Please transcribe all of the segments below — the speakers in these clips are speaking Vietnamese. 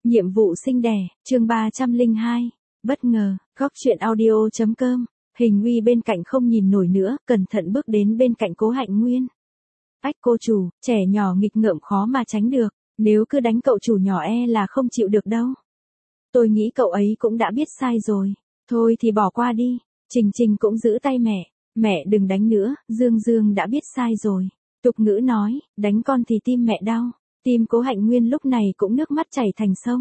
Nhiệm vụ sinh đẻ, chương 302. Bất ngờ, góc truyện audio.com. Hình Uy bên cạnh không nhìn nổi nữa, cẩn thận bước đến bên cạnh Cố Hạnh Nguyên. Ách cô chủ, trẻ nhỏ nghịch ngợm khó mà tránh được, nếu cứ đánh cậu chủ nhỏ là không chịu được đâu. Tôi nghĩ cậu ấy cũng đã biết sai rồi, thôi thì bỏ qua đi. Trình Trình cũng giữ tay mẹ đừng đánh nữa, Dương Dương đã biết sai rồi. Tục ngữ nói, đánh con thì tim mẹ đau. Tim Cố Hạnh Nguyên lúc này cũng nước mắt chảy thành sông.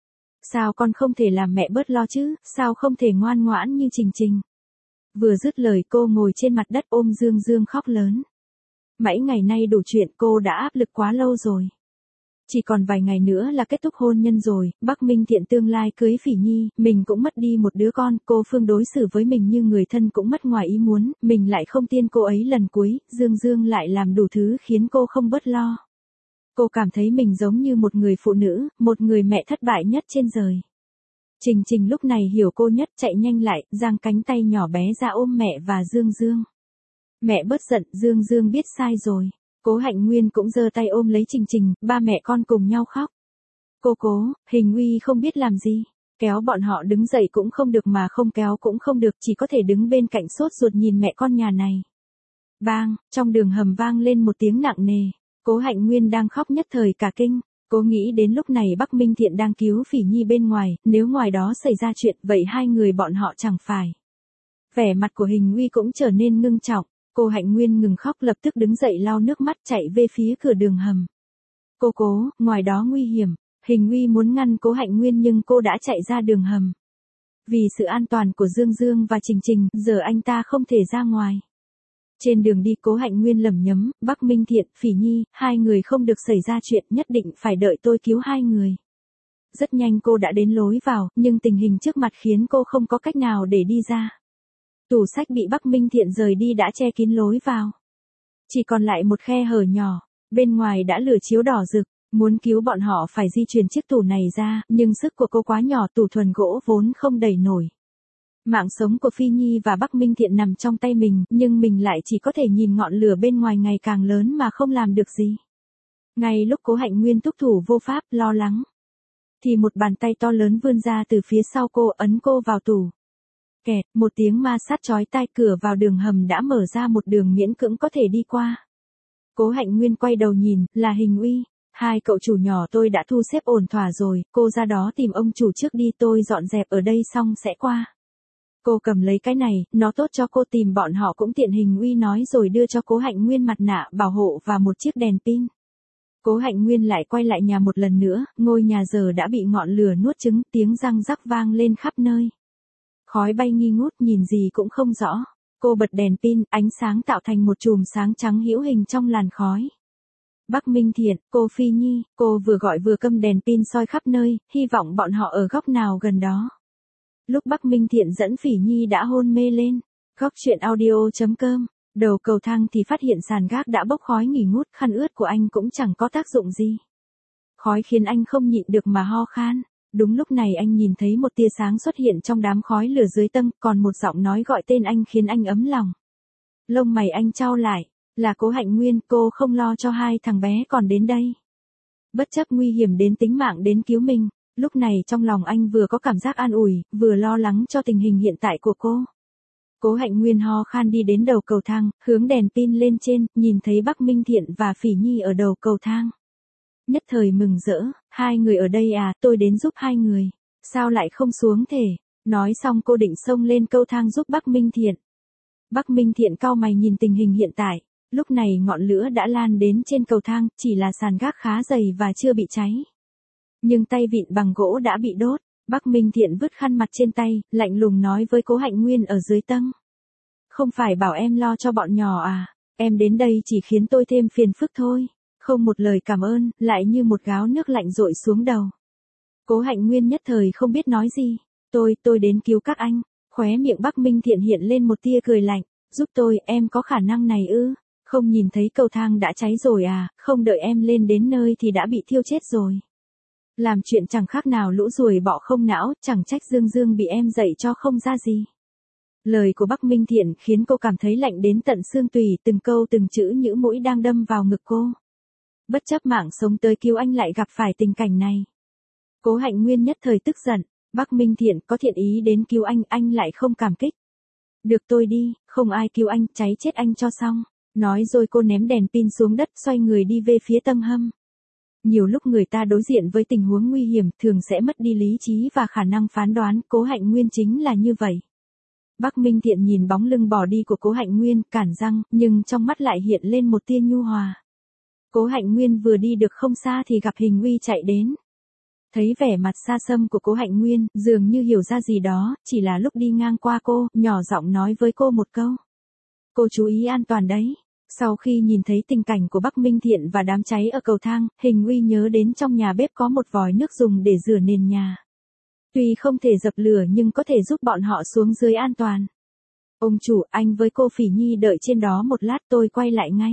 Sao con không thể làm mẹ bớt lo chứ, sao không thể ngoan ngoãn như Trình Trình. Vừa dứt lời cô ngồi trên mặt đất ôm Dương Dương khóc lớn. Mấy ngày nay đủ chuyện, cô đã áp lực quá lâu rồi. Chỉ còn vài ngày nữa là kết thúc hôn nhân rồi, Bắc Minh Thiện tương lai cưới Phỉ Nhi, mình cũng mất đi một đứa con, cô Phương đối xử với mình như người thân cũng mất ngoài ý muốn, mình lại không tin cô ấy lần cuối, Dương Dương lại làm đủ thứ khiến cô không bớt lo. Cô cảm thấy mình giống như một người phụ nữ, một người mẹ thất bại nhất trên đời. Trình Trình lúc này hiểu cô nhất, chạy nhanh lại, giang cánh tay nhỏ bé ra ôm mẹ và Dương Dương. Mẹ bớt giận, Dương Dương biết sai rồi. Cố Hạnh Nguyên cũng giơ tay ôm lấy Trình Trình, ba mẹ con cùng nhau khóc. Cố, Hình Uy không biết làm gì. Kéo bọn họ đứng dậy cũng không được mà không kéo cũng không được, chỉ có thể đứng bên cạnh sốt ruột nhìn mẹ con nhà này. Bang, trong đường hầm vang lên một tiếng nặng nề. Cố Hạnh Nguyên đang khóc nhất thời cả kinh. Cô nghĩ đến lúc này Bắc Minh Thiện đang cứu Phỉ Nhi bên ngoài, nếu ngoài đó xảy ra chuyện vậy hai người bọn họ chẳng phải. Vẻ mặt của Hình Uy cũng trở nên ngưng trọng. Cô Hạnh Nguyên ngừng khóc lập tức đứng dậy lau nước mắt chạy về phía cửa đường hầm. Cố, ngoài đó nguy hiểm. Hình Uy muốn ngăn Cố Hạnh Nguyên nhưng cô đã chạy ra đường hầm. Vì sự an toàn của Dương Dương và Trình Trình, giờ anh ta không thể ra ngoài. Trên đường đi Cố Hạnh Nguyên lẩm nhẩm, Bắc Minh Thiện, Phỉ Nhi, hai người không được xảy ra chuyện, nhất định phải đợi tôi cứu hai người. Rất nhanh cô đã đến lối vào, nhưng tình hình trước mặt khiến cô không có cách nào để đi ra. Tủ sách bị Bắc Minh Thiện rời đi đã che kín lối vào. Chỉ còn lại một khe hở nhỏ, bên ngoài đã lửa chiếu đỏ rực, muốn cứu bọn họ phải di chuyển chiếc tủ này ra, nhưng sức của cô quá nhỏ, tủ thuần gỗ vốn không đẩy nổi. Mạng sống của Phi Nhi và Bắc Minh Thiện nằm trong tay mình, nhưng mình lại chỉ có thể nhìn ngọn lửa bên ngoài ngày càng lớn mà không làm được gì. Ngay lúc Cố Hạnh Nguyên thúc thủ vô pháp, lo lắng, thì một bàn tay to lớn vươn ra từ phía sau cô ấn cô vào tủ. Kẹt, một tiếng ma sát chói tai, cửa vào đường hầm đã mở ra một đường miễn cưỡng có thể đi qua. Cố Hạnh Nguyên quay đầu nhìn, là Hình Uy. Hai cậu chủ nhỏ tôi đã thu xếp ổn thỏa rồi, cô ra đó tìm ông chủ trước đi, tôi dọn dẹp ở đây xong sẽ qua. Cô cầm lấy cái này, nó tốt cho cô tìm bọn họ cũng tiện, Hình Uy nói rồi đưa cho Cố Hạnh Nguyên mặt nạ bảo hộ và một chiếc đèn pin. Cố Hạnh Nguyên lại quay lại nhà một lần nữa, ngôi nhà giờ đã bị ngọn lửa nuốt chửng, tiếng răng rắc vang lên khắp nơi. Khói bay nghi ngút, nhìn gì cũng không rõ. Cô bật đèn pin, ánh sáng tạo thành một chùm sáng trắng hữu hình trong làn khói. Bắc Minh Thiện, cô Phi Nhi, cô vừa gọi vừa cầm đèn pin soi khắp nơi, hy vọng bọn họ ở góc nào gần đó. Lúc Bắc Minh Thiện dẫn Phỉ Nhi đã hôn mê lên, góc truyện audio.com, đầu cầu thang thì phát hiện sàn gác đã bốc khói nghỉ ngút, khăn ướt của anh cũng chẳng có tác dụng gì. Khói khiến anh không nhịn được mà ho khan. Đúng lúc này anh nhìn thấy một tia sáng xuất hiện trong đám khói lửa dưới tầng, còn một giọng nói gọi tên anh khiến anh ấm lòng. Lông mày anh chau lại, là Cố Hạnh Nguyên, cô không lo cho hai thằng bé còn đến đây. Bất chấp nguy hiểm đến tính mạng đến cứu mình, lúc này trong lòng anh vừa có cảm giác an ủi, vừa lo lắng cho tình hình hiện tại của cô. Cố Hạnh Nguyên ho khan đi đến đầu cầu thang, hướng đèn pin lên trên, nhìn thấy Bắc Minh Thiện và Phỉ Nhi ở đầu cầu thang. Nhất thời mừng rỡ, hai người ở đây à, tôi đến giúp hai người, sao lại không xuống thể. Nói xong cô định xông lên cầu thang giúp Bắc Minh Thiện. Bắc Minh Thiện cau mày nhìn tình hình hiện tại, lúc này ngọn lửa đã lan đến trên cầu thang, chỉ là sàn gác khá dày và chưa bị cháy. Nhưng tay vịn bằng gỗ đã bị đốt. Bắc Minh Thiện vứt khăn mặt trên tay, lạnh lùng nói với Cố Hạnh Nguyên ở dưới tầng. Không phải bảo em lo cho bọn nhỏ à, em đến đây chỉ khiến tôi thêm phiền phức thôi. Không một lời cảm ơn, lại như một gáo nước lạnh dội xuống đầu. Cố Hạnh Nguyên nhất thời không biết nói gì. Tôi đến cứu các anh. Khóe miệng Bắc Minh Thiện hiện lên một tia cười lạnh. Giúp tôi, em có khả năng này ư? Không nhìn thấy cầu thang đã cháy rồi à, không đợi em lên đến nơi thì đã bị thiêu chết rồi. Làm chuyện chẳng khác nào lũ ruồi bọ không não, chẳng trách Dương Dương bị em dạy cho không ra gì. Lời của Bắc Minh Thiện khiến cô cảm thấy lạnh đến tận xương tủy, từng câu từng chữ như mũi đang đâm vào ngực cô. Bất chấp mạng sống tới cứu anh lại gặp phải tình cảnh này. Cố Hạnh Nguyên nhất thời tức giận, Bắc Minh Thiện có thiện ý đến cứu anh lại không cảm kích. Được tôi đi, không ai cứu anh, cháy chết anh cho xong. Nói rồi cô ném đèn pin xuống đất, xoay người đi về phía Tâm Hâm. Nhiều lúc người ta đối diện với tình huống nguy hiểm thường sẽ mất đi lý trí và khả năng phán đoán, Cố Hạnh Nguyên chính là như vậy. Bắc Minh Thiện nhìn bóng lưng bỏ đi của Cố Hạnh Nguyên, cản răng, nhưng trong mắt lại hiện lên một tia nhu hòa. Cố Hạnh Nguyên vừa đi được không xa thì gặp Hình Uy chạy đến. Thấy vẻ mặt xa xăm của Cố Hạnh Nguyên, dường như hiểu ra gì đó, chỉ là lúc đi ngang qua cô, nhỏ giọng nói với cô một câu. Cô chú ý an toàn đấy. Sau khi nhìn thấy tình cảnh của Bắc Minh Thiện và đám cháy ở cầu thang, Hình Uy nhớ đến trong nhà bếp có một vòi nước dùng để rửa nền nhà. Tuy không thể dập lửa nhưng có thể giúp bọn họ xuống dưới an toàn. Ông chủ, anh với cô Phỉ Nhi đợi trên đó một lát, tôi quay lại ngay.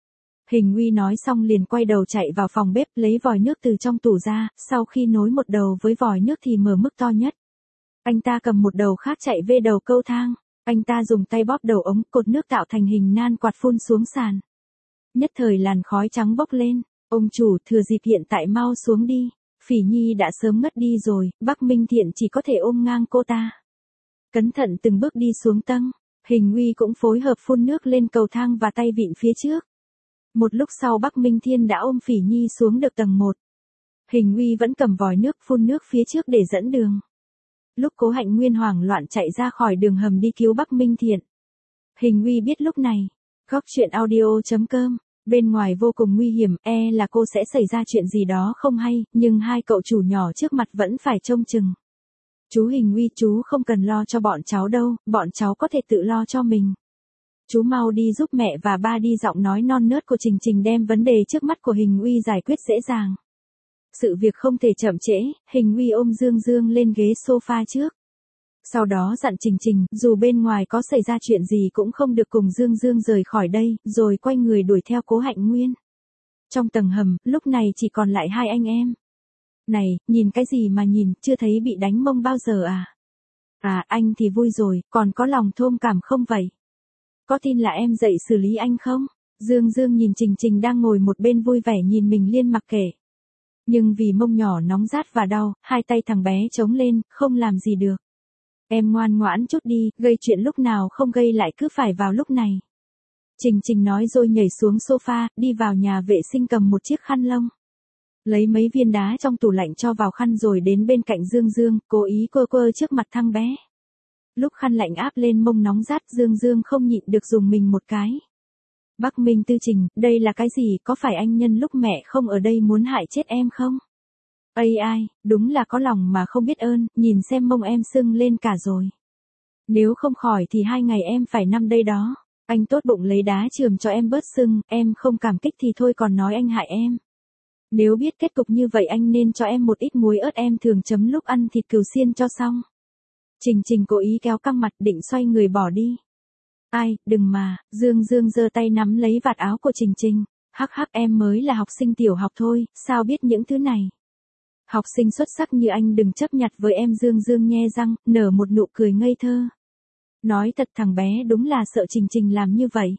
Hình Uy nói xong liền quay đầu chạy vào phòng bếp lấy vòi nước từ trong tủ ra, sau khi nối một đầu với vòi nước thì mở mức to nhất. Anh ta cầm một đầu khác chạy về đầu cầu thang. Anh ta dùng tay bóp đầu ống, cột nước tạo thành hình nan quạt phun xuống sàn. Nhất thời làn khói trắng bốc lên. Ông chủ, thừa dịp hiện tại mau xuống đi. Phỉ Nhi đã sớm ngất đi rồi, Bắc Minh Thiện chỉ có thể ôm ngang cô ta. Cẩn thận từng bước đi xuống tầng. Hình Uy cũng phối hợp phun nước lên cầu thang và tay vịn phía trước. Một lúc sau Bắc Minh Thiên đã ôm Phỉ Nhi xuống được tầng 1. Hình Uy vẫn cầm vòi nước phun nước phía trước để dẫn đường. Lúc Cố Hạnh Nguyên hoảng loạn chạy ra khỏi đường hầm đi cứu Bắc Minh Thiện. Hình Uy biết lúc này, góc truyện audio.com, bên ngoài vô cùng nguy hiểm, là cô sẽ xảy ra chuyện gì đó không hay, nhưng hai cậu chủ nhỏ trước mặt vẫn phải trông chừng. Chú Hình Uy, chú không cần lo cho bọn cháu đâu, bọn cháu có thể tự lo cho mình. Chú mau đi giúp mẹ và ba đi, giọng nói non nớt của Trình Trình đem vấn đề trước mắt của Hình Uy giải quyết dễ dàng. Sự việc không thể chậm trễ, Hình Uy ôm Dương Dương lên ghế sofa trước. Sau đó dặn Trình Trình, dù bên ngoài có xảy ra chuyện gì cũng không được cùng Dương Dương rời khỏi đây, rồi quay người đuổi theo Cố Hạnh Nguyên. Trong tầng hầm, lúc này chỉ còn lại hai anh em. Này, nhìn cái gì mà nhìn, chưa thấy bị đánh mông bao giờ à? À, anh thì vui rồi, còn có lòng thông cảm không vậy? Có tin là em dậy xử lý anh không? Dương Dương nhìn Trình Trình đang ngồi một bên vui vẻ nhìn mình liên mặc kệ. Nhưng vì mông nhỏ nóng rát và đau, hai tay thằng bé chống lên, không làm gì được. Em ngoan ngoãn chút đi, gây chuyện lúc nào không gây lại cứ phải vào lúc này. Trình Trình nói rồi nhảy xuống sofa, đi vào nhà vệ sinh cầm một chiếc khăn lông. Lấy mấy viên đá trong tủ lạnh cho vào khăn rồi đến bên cạnh Dương Dương, cố ý quơ quơ trước mặt thằng bé. Lúc khăn lạnh áp lên mông nóng rát, Dương Dương không nhịn được dùng mình một cái. Bắc Minh Tư Trình, đây là cái gì, có phải anh nhân lúc mẹ không ở đây muốn hại chết em không? Ây ai, đúng là có lòng mà không biết ơn, nhìn xem mông em sưng lên cả rồi. Nếu không khỏi thì 2 ngày em phải nằm đây đó. Anh tốt bụng lấy đá chườm cho em bớt sưng, em không cảm kích thì thôi còn nói anh hại em. Nếu biết kết cục như vậy anh nên cho em một ít muối ớt em thường chấm lúc ăn thịt cừu xiên cho xong. Trình Trình cố ý kéo căng mặt định xoay người bỏ đi. Ai, đừng mà, Dương Dương giơ tay nắm lấy vạt áo của Trình Trình. Hắc hắc, em mới là học sinh tiểu học thôi, sao biết những thứ này. Học sinh xuất sắc như anh đừng chấp nhặt với em. Dương Dương nhe răng, nở một nụ cười ngây thơ. Nói thật thằng bé đúng là sợ Trình Trình làm như vậy.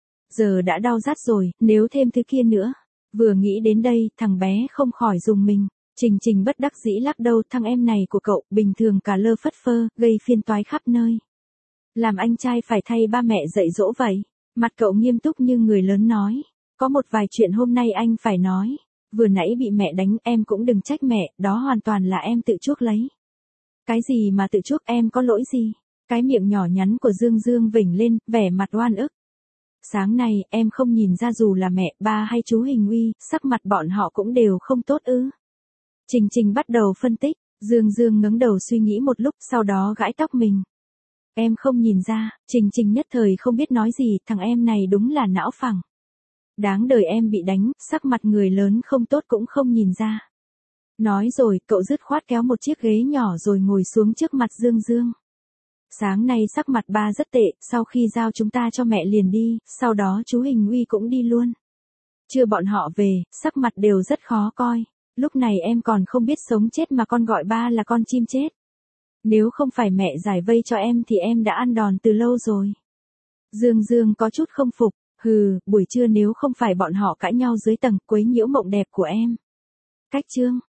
Giờ đã đau rát rồi, nếu thêm thứ kia nữa. Vừa nghĩ đến đây, thằng bé không khỏi rùng mình. Trình Trình bất đắc dĩ lắc đầu, thằng em này của cậu, bình thường cả lơ phất phơ, gây phiền toái khắp nơi. Làm anh trai phải thay ba mẹ dạy dỗ vậy. Mặt cậu nghiêm túc như người lớn nói. Có một vài chuyện hôm nay anh phải nói. Vừa nãy bị mẹ đánh, em cũng đừng trách mẹ, đó hoàn toàn là em tự chuốc lấy. Cái gì mà tự chuốc, em có lỗi gì? Cái miệng nhỏ nhắn của Dương Dương vểnh lên, vẻ mặt oan ức. Sáng nay, em không nhìn ra dù là mẹ, ba hay chú Hình Uy, sắc mặt bọn họ cũng đều không tốt ư. Trình Trình bắt đầu phân tích, Dương Dương ngẩng đầu suy nghĩ một lúc, sau đó gãi tóc mình. Em không nhìn ra, Trình Trình nhất thời không biết nói gì, thằng em này đúng là não phẳng. Đáng đời em bị đánh, sắc mặt người lớn không tốt cũng không nhìn ra. Nói rồi, cậu dứt khoát kéo một chiếc ghế nhỏ rồi ngồi xuống trước mặt Dương Dương. Sáng nay sắc mặt ba rất tệ, sau khi giao chúng ta cho mẹ liền đi, sau đó chú Hình Uy cũng đi luôn. Chưa bọn họ về, sắc mặt đều rất khó coi. Lúc này em còn không biết sống chết mà con gọi ba là con chim chết. Nếu không phải mẹ giải vây cho em thì em đã ăn đòn từ lâu rồi. Dương Dương có chút không phục, hừ, buổi trưa nếu không phải bọn họ cãi nhau dưới tầng quấy nhiễu mộng đẹp của em. Cách chương.